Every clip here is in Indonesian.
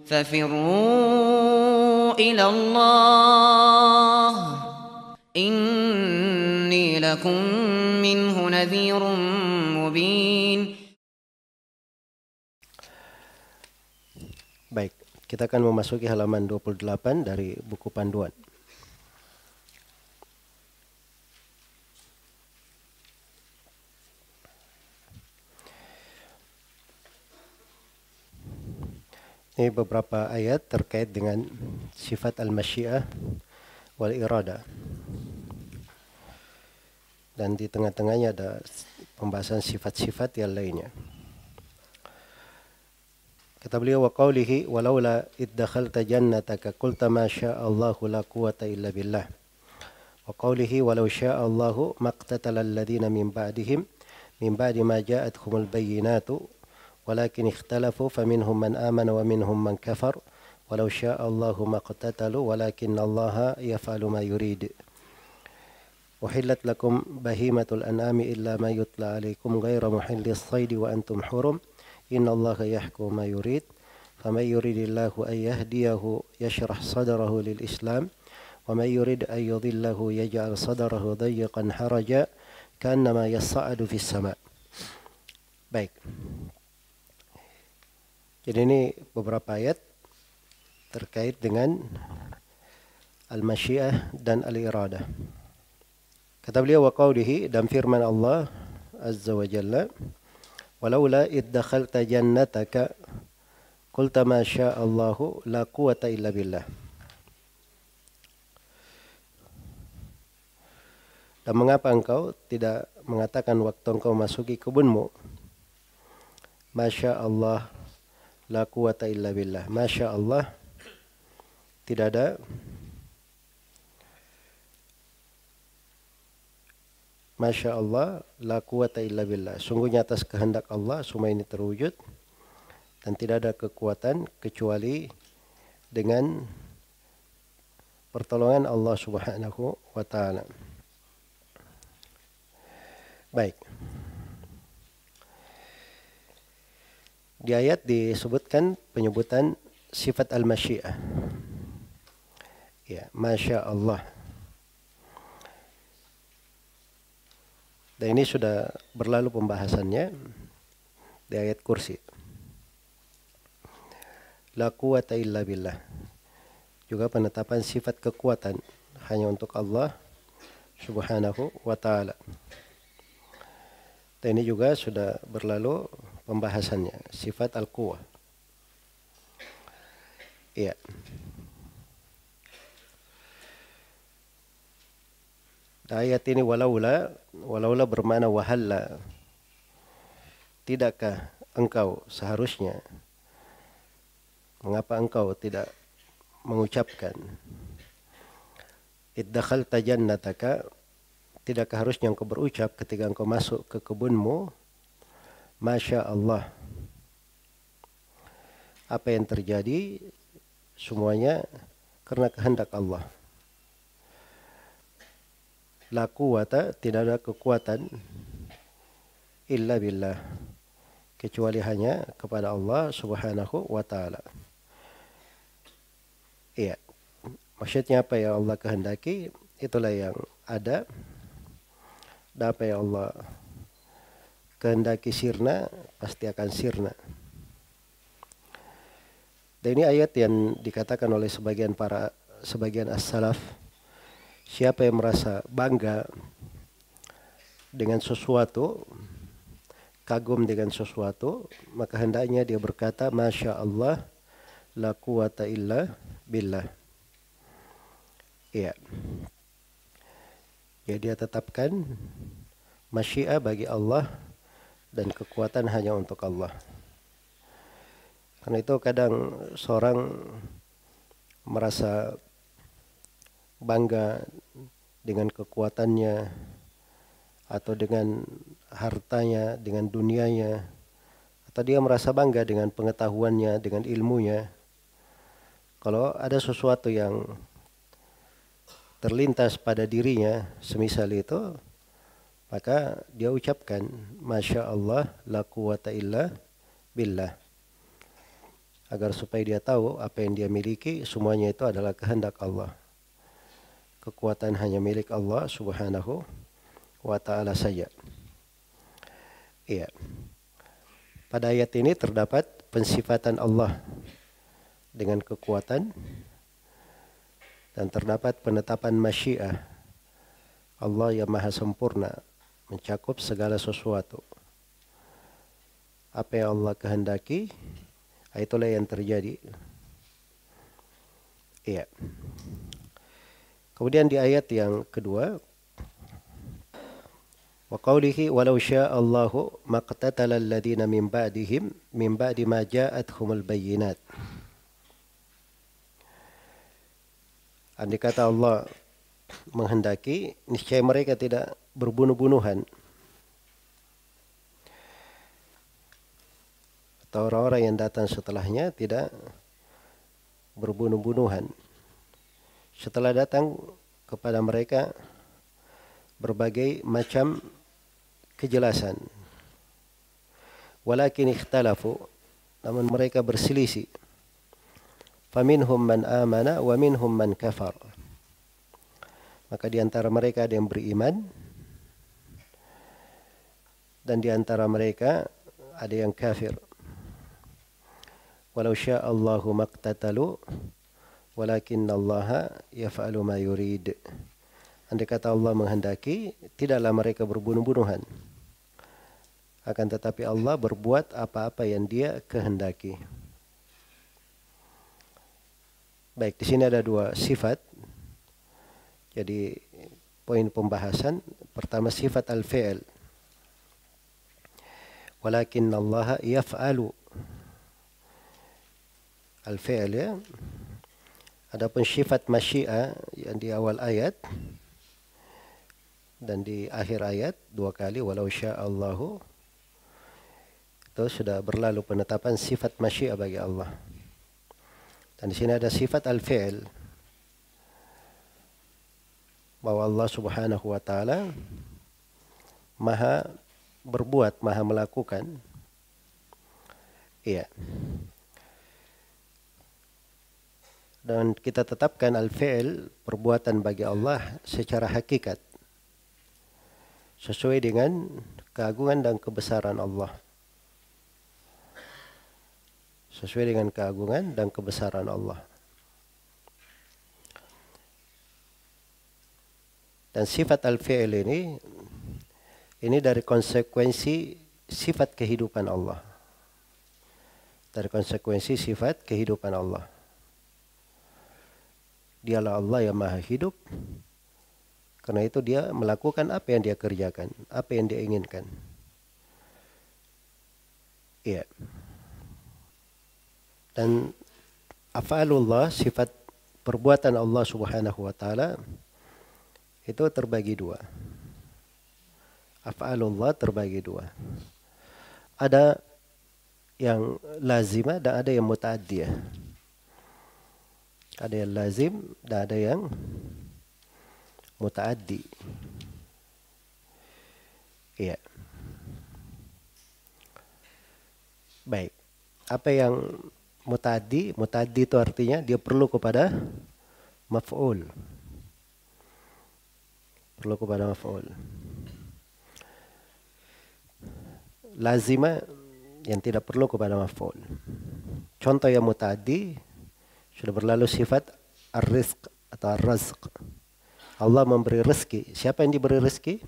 ففروا إلى الله إني لكم منه نذير مبين. Baik, kita akan memasuki halaman 28 dari buku panduan. Ini beberapa ayat terkait dengan sifat al-masyiah wal irada. Dan di tengah-tengahnya ada pembahasan sifat-sifat yang lainnya. Kata beliau, wa qawlihi walaula id dakhalta jannataka qulta ma syaa Allahu la quwwata illa billah. Wa qawlihi walau syaa Allahu maqtatala alladhina min ba'dihim min ba'di ma ja'atuhumul bayyinatu walakin ikhtalafu faminhum man amana wa minhum man kafar walau syaa Allahu maqtatalu walakin Allaha yaf'alu ma yurid. Uhillat lakum bahimatul an'ami illa ma yutla 'alaikum ghayra muhillis saydi wa antum hurum. Inna Allaha yahkum ma yurid. Faman yuridillahu an yahdiyahu yashrah sadrahu lil Islam wa man yurid an yudhillahu yaj'al sadrahu dayyqan haraja ka'annama yas'adu fis sama'. Baik. Jadi ini beberapa ayat terkait dengan al-masyiah dan al-iradah. Kata beliau wa qawlihi, dan firman Allah Azza wa Jalla, walaula id dakhalta jannataka qulta ma syaa Allahu la quwwata illa billah. Dan mengapa engkau tidak mengatakan waktu engkau masuki kebunmu, masya Allah la quwwata illa billah. Masya Allah, tidak ada Masya Allah, la quwwata illa billah. Sungguhnya atas kehendak Allah semua ini terwujud dan tidak ada kekuatan kecuali dengan pertolongan Allah Subhanahu wa taala. Baik. Di ayat disebutkan penyebutan sifat al-masyiah. Ya, Masya Allah. Dan ini sudah berlalu pembahasannya di ayat kursi. La quwwata illa billah. Juga penetapan sifat kekuatan hanya untuk Allah Subhanahu wa taala. Dan ini juga sudah berlalu pembahasannya, sifat al-quwwah. Iya. Ayat ini walaula bermakna wahalla. Tidakkah engkau seharusnya? Mengapa engkau tidak mengucapkan iddakhalta jannataka? Tidakkah harusnya engkau berucap ketika engkau masuk ke kebunmu, Masya Allah. Apa yang terjadi semuanya karena kehendak Allah. La quwwata, tidak ada kekuatan illa billah, kecuali hanya kepada Allah Subhanahu wa taala. Iya. Maksudnya apa yang Allah kehendaki, itulah yang ada. Dan apa yang Allah kehendaki sirna, pasti akan sirna. Dan ini ayat yang dikatakan oleh sebagian as-salaf, siapa yang merasa bangga dengan sesuatu, kagum dengan sesuatu, maka hendaknya dia berkata, Masya Allah, la quwwata illa billah. Iya. Ya, dia tetapkan masyiah bagi Allah dan kekuatan hanya untuk Allah. Karena itu kadang seorang merasa bangga dengan kekuatannya atau dengan hartanya, dengan dunianya, atau dia merasa bangga dengan pengetahuannya, dengan ilmunya. Kalau ada sesuatu yang terlintas pada dirinya, semisal itu, maka dia ucapkan, Masya Allah, la quwwata illa billah. agar supaya dia tahu apa yang dia miliki semuanya itu adalah kehendak Allah. Kekuatan hanya milik Allah Subhanahu wa ta'ala saja. Iya. Pada ayat ini terdapat pensifatan Allah dengan kekuatan dan terdapat penetapan masyiah Allah yang maha sempurna mencakup segala sesuatu. Apa yang Allah kehendaki, itulah yang terjadi. Iya. Kemudian di ayat yang kedua, wa qawlihi walau sya'allahu maqtatala alladhina min ba'dihim min ba'di ma ja'athumul bayyinat. Andai kata Allah menghendaki, niscaya mereka tidak berbunuh-bunuhan. Atau orang-orang yang datang setelahnya tidak berbunuh-bunuhan. Setelah datang kepada mereka berbagai macam kejelasan. Walakin ikhtalafu, namun mereka berselisih. Faminhum man amana wa minhum man kafar. Maka di antara mereka ada yang beriman dan di antara mereka ada yang kafir. Walau sya'allahu maqtatalu walakinnallaha yaf'alu ma yurid. Andai kata Allah menghendaki, tidaklah mereka berbunuh-bunuhan. Akan tetapi Allah berbuat apa-apa yang Dia kehendaki. Baik, di sini ada dua sifat. Jadi poin pembahasan pertama sifat al-fi'l. Walakinnallaha yaf'alu. Al-fi'l ya. Adapun sifat masyiah yang di awal ayat dan di akhir ayat dua kali walau sya'allahu, itu sudah berlalu penetapan sifat masyiah bagi Allah. Dan di sini ada sifat al-fi'l, bahwa Allah Subhanahu wa taala maha berbuat, maha melakukan. Iya. Dan kita tetapkan al-fi'l, perbuatan bagi Allah secara hakikat, sesuai dengan keagungan dan kebesaran Allah. Sesuai dengan keagungan dan kebesaran Allah. Dan sifat al-fi'l ini dari konsekuensi sifat kehidupan Allah. Dari konsekuensi sifat kehidupan Allah. Dialah Allah yang maha hidup. Karena itu Dia melakukan apa yang Dia kerjakan, apa yang Dia inginkan. Iya. Dan af'alullah, sifat perbuatan Allah Subhanahu wa taala itu terbagi dua. Af'alullah terbagi dua. Ada yang lazimah dan ada yang muta'addiyah. Ada yang lazim dan ada yang muta'addi. Iya. Baik. Apa yang muta'addi? Muta'addi itu artinya dia perlu kepada maf'ul. Perlu kepada maf'ul. Lazimah yang tidak perlu kepada maf'ul. Contoh yang muta'addi sudah berlalu sifat ar-rizq atau ar-razq. Allah memberi rezeki. Siapa yang diberi rezeki?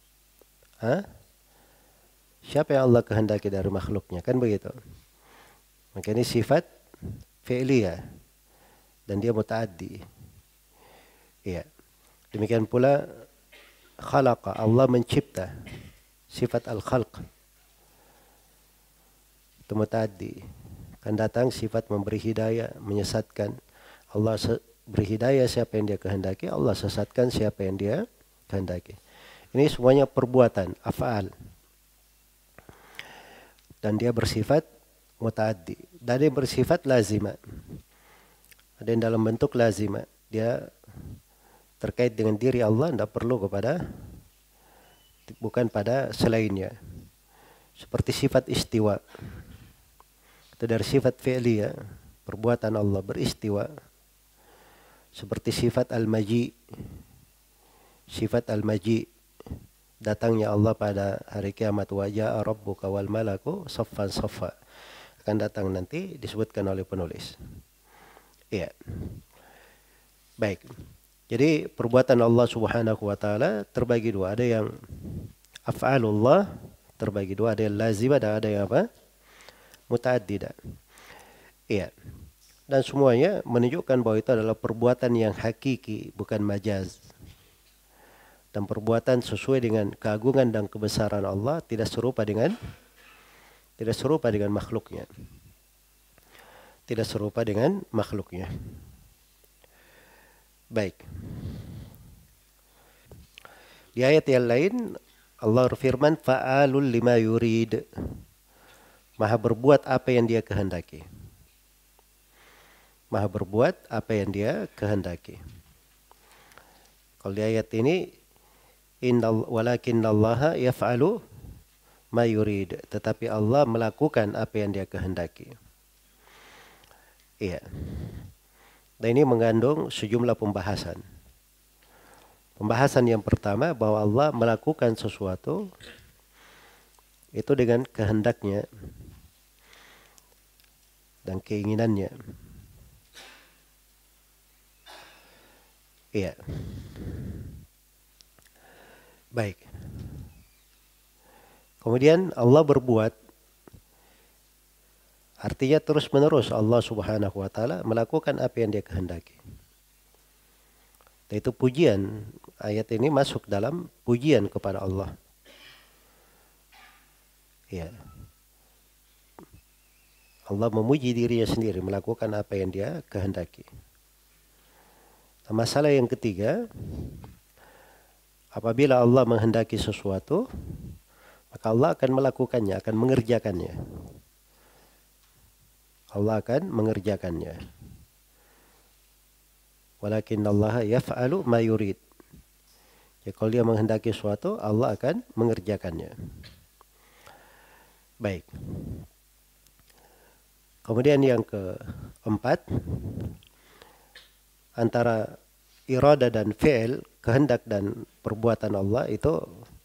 Siapa yang Allah kehendaki dari makhluknya? Kan begitu. Maka ini sifat fi'liyah dan dia muta'addi. Iya. Demikian pula khalaqa, Allah mencipta. Sifat al-khalq. Itu muta'addi. Akan datang sifat memberi hidayah, menyesatkan. Allah beri hidayah siapa yang Dia kehendaki, Allah sesatkan siapa yang Dia kehendaki. Ini semuanya perbuatan, af'al. Dan dia bersifat muta'addi. Dan dia bersifat lazimah. Ada yang dalam bentuk lazimah. Dia terkait dengan diri Allah, tidak perlu kepada, bukan pada selainnya. Seperti sifat istiwa. Itu dari sifat fi'liyah, perbuatan Allah beristiwa. Seperti sifat al-maji. Sifat al-maji, datangnya Allah pada hari kiamat, wa ja'a rabbuka wal malaku saffan saffa. Akan datang nanti, disebutkan oleh penulis. Iya. Baik. Jadi perbuatan Allah Subhanahu wa taala terbagi dua. Ada yang af'alullah terbagi dua, ada yang lazimah dan ada yang apa? Mutaaddidah. Iya. Dan semuanya menunjukkan bahwa itu adalah perbuatan yang hakiki, bukan majaz. Dan perbuatan sesuai dengan keagungan dan kebesaran Allah, tidak serupa dengan makhluknya. Tidak serupa dengan makhluknya. Baik. Di ayat yang lain Allah berfirman fa'alul lima yurid. Maha berbuat apa yang dia kehendaki. Maha berbuat apa yang dia kehendaki. Kalau di ayat ini walakinallaha yaf'alu ma yurid, tetapi Allah melakukan apa yang dia kehendaki. Iya. Dan ini mengandung sejumlah pembahasan. Pembahasan yang pertama bahwa Allah melakukan sesuatu itu dengan kehendaknya dan keinginannya. Iya. Baik. Kemudian Allah berbuat, artinya terus-menerus Allah Subhanahu wa taala melakukan apa yang dia kehendaki. Itu pujian. Ayat ini masuk dalam pujian kepada Allah. Ya. Allah memuji dirinya sendiri melakukan apa yang dia kehendaki. Nah, masalah yang ketiga, apabila Allah menghendaki sesuatu, maka Allah akan melakukannya, akan mengerjakannya. Allah akan mengerjakannya. Walakinallaha yaf'alu ma yurid. Ya, kalau dia menghendaki sesuatu, Allah akan mengerjakannya. Baik. Kemudian yang keempat, antara irada dan fi'il, kehendak dan perbuatan Allah itu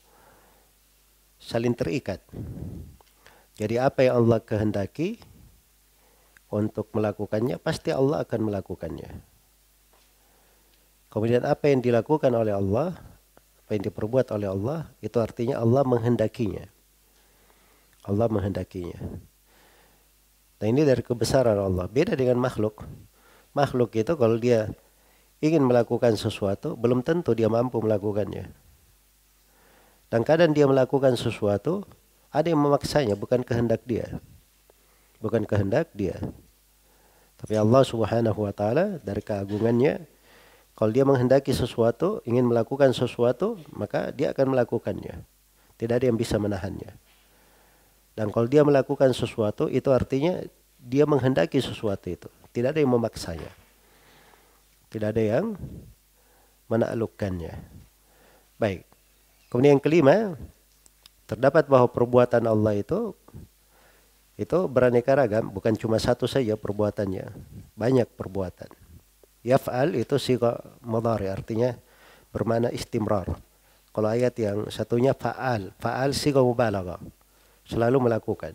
saling terikat. Jadi apa yang Allah kehendaki untuk melakukannya, pasti Allah akan melakukannya. Kemudian apa yang dilakukan oleh Allah, apa yang diperbuat oleh Allah, itu artinya Allah menghendakinya. Allah menghendakinya. Nah, ini dari kebesaran Allah. Beda dengan makhluk. Makhluk itu kalau dia ingin melakukan sesuatu, belum tentu dia mampu melakukannya. Dan kadang dia melakukan sesuatu, ada yang memaksanya, bukan kehendak dia. Bukan kehendak dia. Tapi Allah Subhanahu wa taala dari keagungannya, kalau dia menghendaki sesuatu, ingin melakukan sesuatu, maka dia akan melakukannya. Tidak ada yang bisa menahannya. Dan kalau dia melakukan sesuatu, itu artinya dia menghendaki sesuatu itu. Tidak ada yang memaksanya. Tidak ada yang menaklukkannya. Baik. Kemudian yang kelima, terdapat bahwa perbuatan Allah itu beraneka ragam, bukan cuma satu saja perbuatannya. Banyak perbuatan. Yaf'al itu sigha mudhari, artinya bermakna istimrar. Kalau ayat yang satunya fa'al sigha mubalaghah, selalu melakukan.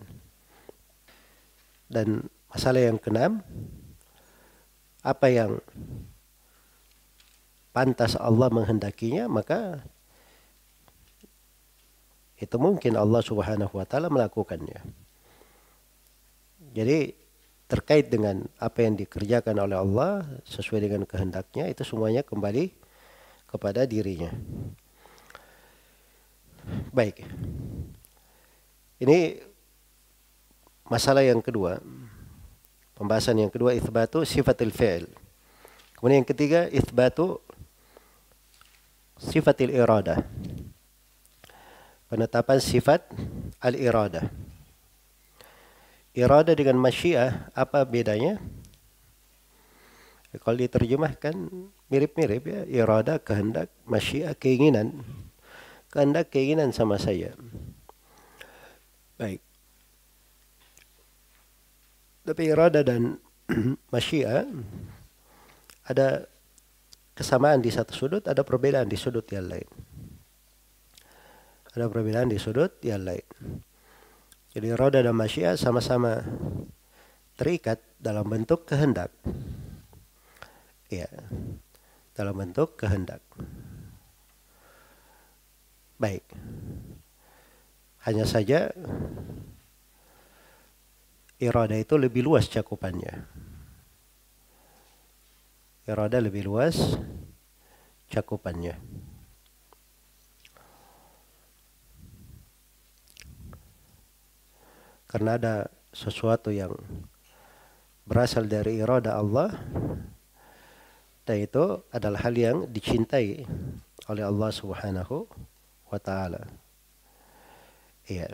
Dan masalah yang keenam, apa yang pantas Allah menghendakinya, maka itu mungkin Allah Subhanahu wa taala melakukannya. Jadi terkait dengan apa yang dikerjakan oleh Allah sesuai dengan kehendaknya, itu semuanya kembali kepada dirinya. Baik. Ini masalah yang kedua. Pembahasan yang kedua, itsbatu sifatil fi'il. Kemudian yang ketiga, itsbatu sifatil iradah. Penetapan sifat al-iradah. Irada dengan masyiah, apa bedanya? Kalau diterjemahkan mirip-mirip ya. Irada kehendak, masyiah keinginan. Kehendak keinginan sama saya. Baik. Tapi irada dan masyiah ada kesamaan di satu sudut, ada perbedaan di sudut yang lain. Ada perbedaan di sudut yang lain. Jadi irada dan masyiah sama-sama terikat dalam bentuk kehendak. Ya, dalam bentuk kehendak. Baik. Hanya saja irada itu lebih luas cakupannya. Irada lebih luas cakupannya. Karena ada sesuatu yang berasal dari irada Allah, dan itu adalah hal yang dicintai oleh Allah Subhanahu wa ta'ala. Iya.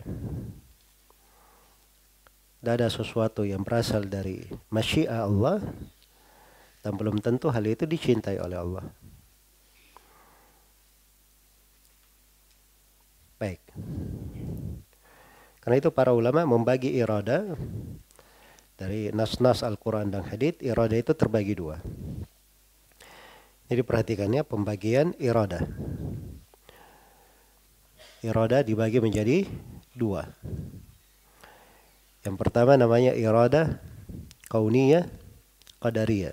Dan ada sesuatu yang berasal dari masyiah Allah, dan belum tentu hal itu dicintai oleh Allah. Baik. Karena itu para ulama membagi irada dari nas-nas Al-Quran dan Hadits. Irada itu terbagi dua. Jadi perhatikannya pembagian irada. Irada dibagi menjadi dua. Yang pertama namanya irada kauniyah qadariyah.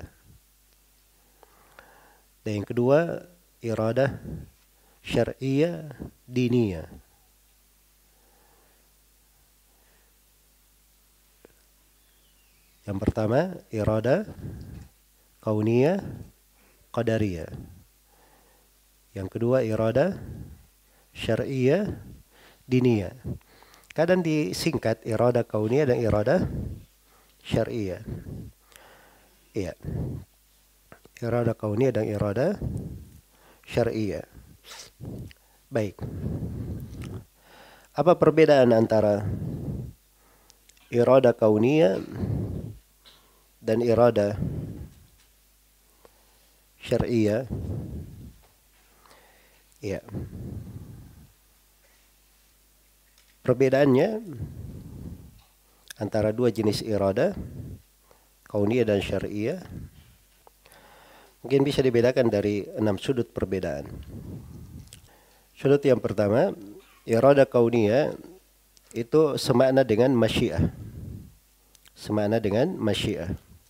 Dan yang kedua irada syar'iyah diniyah. Yang pertama irada kauniyah qadariyah. Yang kedua irada syar'iyah diniyah. Kadang disingkat irada kauniyah dan irada syar'iyah. Iya. Irada kauniyah dan irada syar'iyah. Baik. Apa perbedaan antara irada kauniyah dan irada syar'iyah? Ya. Perbedaannya antara dua jenis irada, kauniyah dan syar'iyah, mungkin bisa dibedakan dari 6 sudut perbedaan. Sudut yang pertama, irada kauniyah itu semakna dengan masyiah. Semakna dengan masyiah.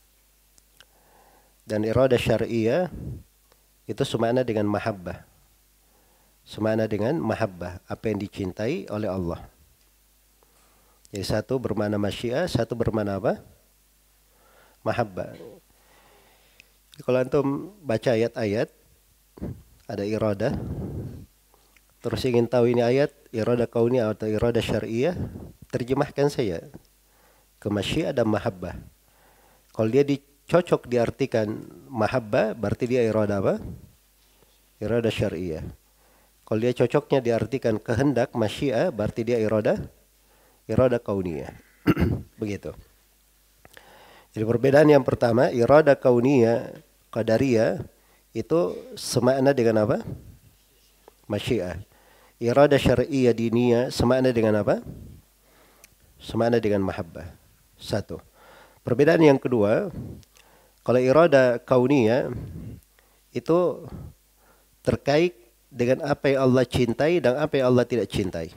Dan irada syar'iyah itu semakna dengan mahabbah. Semakna dengan mahabbah, apa yang dicintai oleh Allah. Jadi satu bermakna masyiah, satu bermakna apa? Mahabbah. Kalau antum baca ayat-ayat, ada irada, terus ingin tahu ini ayat irada kauniyah atau irada syar'iyah, terjemahkan saja ke masyiah dan mahabbah. Kalau dia dicocok diartikan mahabbah, berarti dia irada apa? Irada syar'iyah. Kalau dia cocoknya diartikan kehendak masyiah, berarti dia irada kauniyah. Begitu. Jadi perbedaan yang pertama, irada kauniyah qadariyah itu semakna dengan apa? Masyiah. Irada syar'iyah diniyah semakna dengan apa? Semakna dengan mahabbah. Satu. Perbedaan yang kedua, kalau irada kauniyah itu terkait dengan apa yang Allah cintai dan apa yang Allah tidak cintai.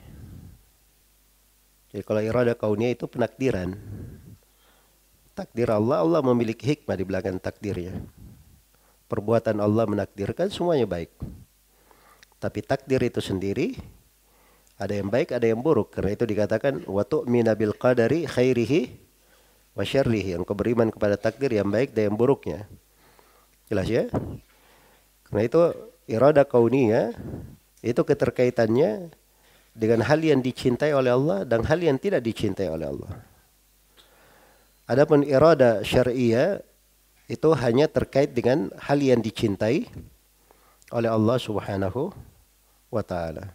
Jadi kalau irada kauniyah itu penakdiran. Takdir Allah, Allah memiliki hikmah di belakang takdirnya. Perbuatan Allah menakdirkan semuanya baik. Tapi takdir itu sendiri ada yang baik, ada yang buruk. Karena itu dikatakan wa tu'mina bil qadari khairihi wa syarrihi. Engkau beriman kepada takdir yang baik dan yang buruknya. Jelas ya? Karena itu irada kauniyah itu keterkaitannya dengan hal yang dicintai oleh Allah dan hal yang tidak dicintai oleh Allah. Adapun irada syar'iyah itu hanya terkait dengan hal yang dicintai oleh Allah Subhanahu wa ta'ala.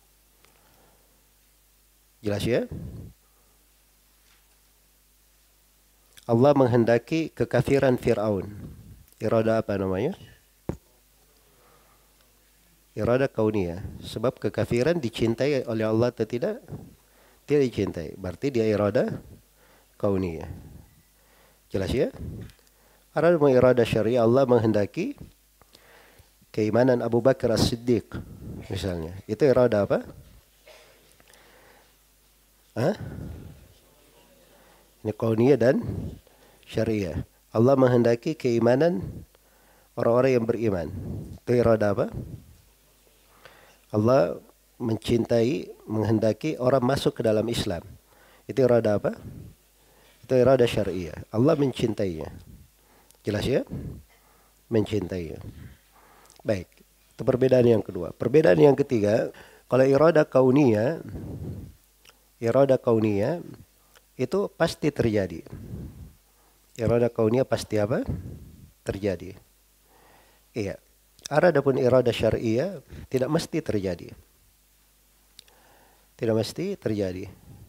Jelas ya? Allah menghendaki kekafiran Fir'aun. Irada apa namanya? Irada kauniyah. Sebab kekafiran dicintai oleh Allah atau tidak? Tidak dicintai. Berarti dia irada kauniyah. Jelas ya? Ada iradah syariah, Allah menghendaki keimanan Abu Bakar As-Siddiq misalnya. Itu iradah apa? Hah? Ini kauniyah dan syariah. Allah menghendaki keimanan orang-orang yang beriman. Itu iradah apa? Allah mencintai, menghendaki orang masuk ke dalam Islam. Itu iradah apa? Itu iradah syariah. Allah mencintainya. Jelas ya? Mencintainya. Baik. Itu perbedaan yang kedua. Perbedaan yang ketiga, kalau iradah kauniyah itu pasti terjadi. Iradah kauniyah pasti apa? Terjadi. Iya. Adapun iradah syariah tidak mesti terjadi. Tidak mesti terjadi.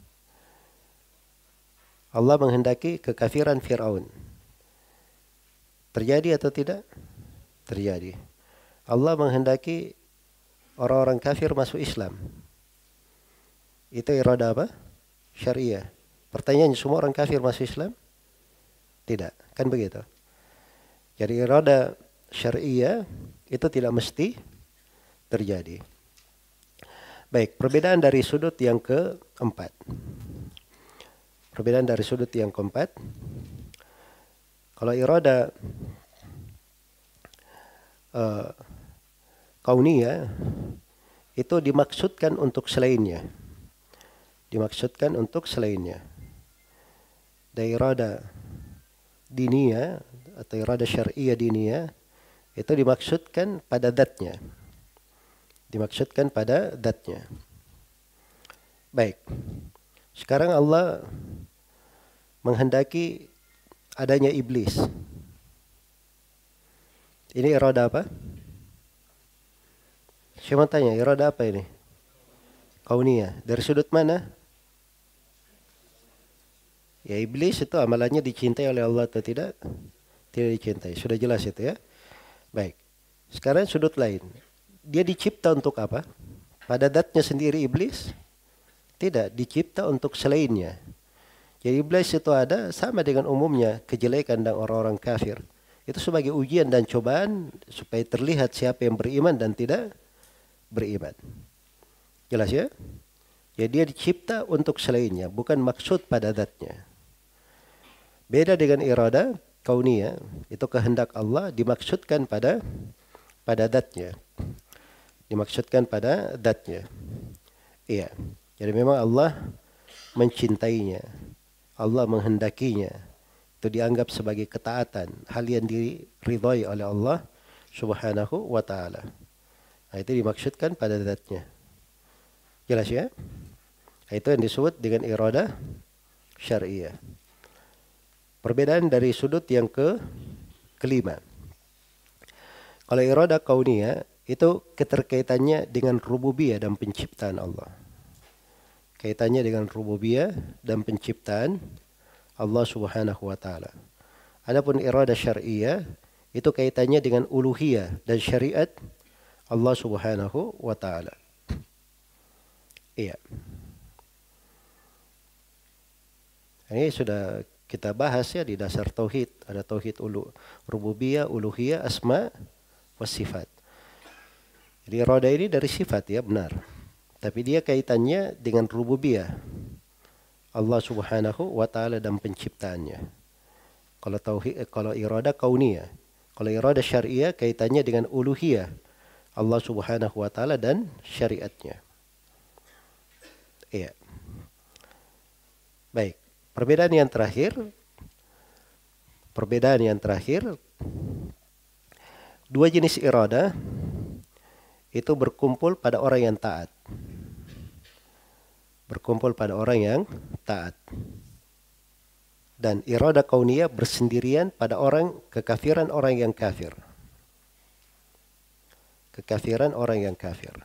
Allah menghendaki kekafiran Fir'aun. Terjadi atau tidak? Terjadi. Allah menghendaki orang-orang kafir masuk Islam. Itu iradah apa? Syariah. Pertanyaannya, semua orang kafir masuk Islam? Tidak. Kan begitu. Jadi iradah syariah itu tidak mesti terjadi. Baik, perbedaan dari sudut yang keempat. Perbedaan dari sudut yang keempat. Kalau iradah kauniyah itu dimaksudkan untuk selainnya. Dimaksudkan untuk selainnya. Dan iradah diniyah atau iradah syariah diniyah itu dimaksudkan pada zatnya. Dimaksudkan pada zatnya. Baik. Sekarang Allah menghendaki adanya iblis. Ini iradah apa? Siapa tanya, iradah apa ini? Kauniyah. Dari sudut mana? Ya, iblis itu amalannya dicintai oleh Allah atau tidak? Tidak dicintai. Sudah jelas itu ya. Baik. Sekarang sudut lain. Dia dicipta untuk apa? Pada zatnya sendiri iblis? Tidak. Dicipta untuk selainnya. Jadi iblis itu ada sama dengan umumnya kejelekan dan orang-orang kafir. Itu sebagai ujian dan cobaan supaya terlihat siapa yang beriman dan tidak beriman. Jelas ya? Jadi dia dicipta untuk selainnya, bukan maksud pada zatnya. Beda dengan iradah kauniyah, itu kehendak Allah dimaksudkan pada zatnya. Dimaksudkan pada zatnya. Iya. Jadi memang Allah mencintainya. Allah menghendakinya. Itu dianggap sebagai ketaatan, hal yang diridhai oleh Allah Subhanahu wa taala. Nah, itu dimaksudkan pada zatnya. Jelas ya? Nah, itu yang disebut dengan iradah syariah. Perbedaan dari sudut yang kelima. Kalau iradah kauniyah itu keterkaitannya dengan rububiyah dan penciptaan Allah. Kaitannya dengan rububiyah dan penciptaan Allah Subhanahu wa taala. Adapun iradah syariah itu kaitannya dengan uluhiyah dan syariat Allah Subhanahu wa taala. Iya. Ini sudah kita bahas ya di dasar tauhid. Ada tauhid rububiyah, uluhiyah, asma wa sifat. Jadi iradah ini dari sifat ya, benar. Tapi dia kaitannya dengan rububiyah Allah Subhanahu wa taala dan penciptaannya. Kalau tauhid, kalau iradah kauniyah. Kalau iradah syariah kaitannya dengan uluhiyah Allah Subhanahu wa taala dan syariatnya. Iya. Baik, perbedaan yang terakhir dua jenis iradah itu berkumpul pada orang yang taat. Berkumpul pada orang yang taat. Dan iradah kauniyah bersendirian pada kekafiran orang yang kafir. Kekafiran orang yang kafir.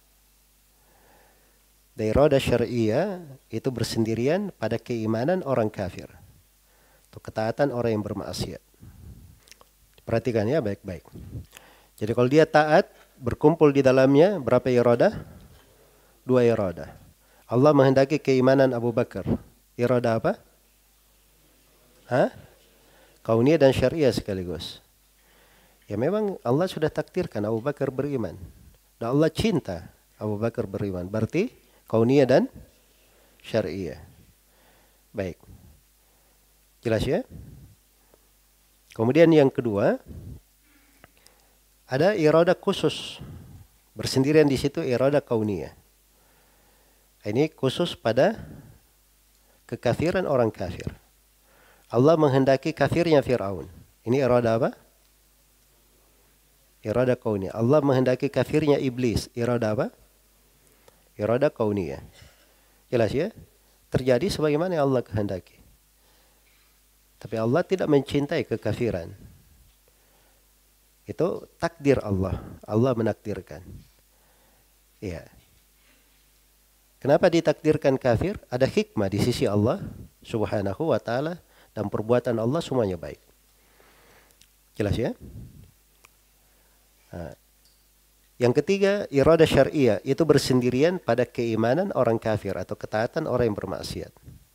Dan iradah syariah itu bersendirian pada keimanan orang kafir. Itu ketaatan orang yang bermaksiat. Perhatikan ya baik-baik. Jadi kalau dia taat, berkumpul di dalamnya berapa iradah? Dua iradah. Allah menghendaki keimanan Abu Bakar. Iradah apa? Hah? Kauniyah dan syariah sekaligus. Ya memang Allah sudah takdirkan Abu Bakar beriman. Dan Allah cinta Abu Bakar beriman. Berarti kauniyah dan syariah. Baik. Jelas ya? Kemudian yang kedua, ada iradah khusus. Bersendirian di situ iradah kauniyah. Ini khusus pada kekafiran orang kafir. Allah menghendaki kafirnya Fir'aun. Ini iradah apa? Iradah kauniyah. Allah menghendaki kafirnya iblis. Iradah apa? Iradah kauniyah. Jelas ya? Terjadi sebagaimana yang Allah kehendaki. Tapi Allah tidak mencintai kekafiran. Itu takdir Allah. Allah menakdirkan. Ya. Kenapa ditakdirkan kafir? Ada hikmah di sisi Allah Subhanahu wa ta'ala, dan perbuatan Allah semuanya baik. Jelas ya? Nah, yang ketiga, iradah syariah, itu bersendirian pada keimanan orang kafir atau ketaatan orang yang bermaksiat.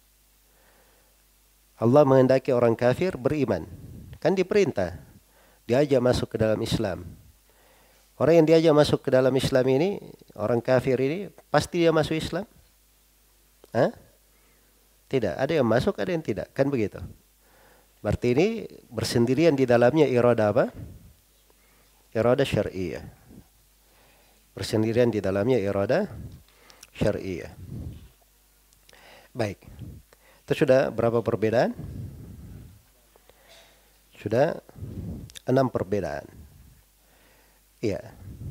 Allah menghendaki orang kafir beriman. Kan diperintah, diajak masuk ke dalam Islam. Orang yang diajak masuk ke dalam Islam ini, orang kafir ini, pasti dia masuk Islam? Hah? Tidak, ada yang masuk, ada yang tidak. Kan begitu. Berarti ini bersendirian di dalamnya iradah apa? Iradah syariah. Bersendirian di dalamnya iradah syariah. Baik. Itu sudah berapa perbedaan? Sudah 6 perbedaan. Iya.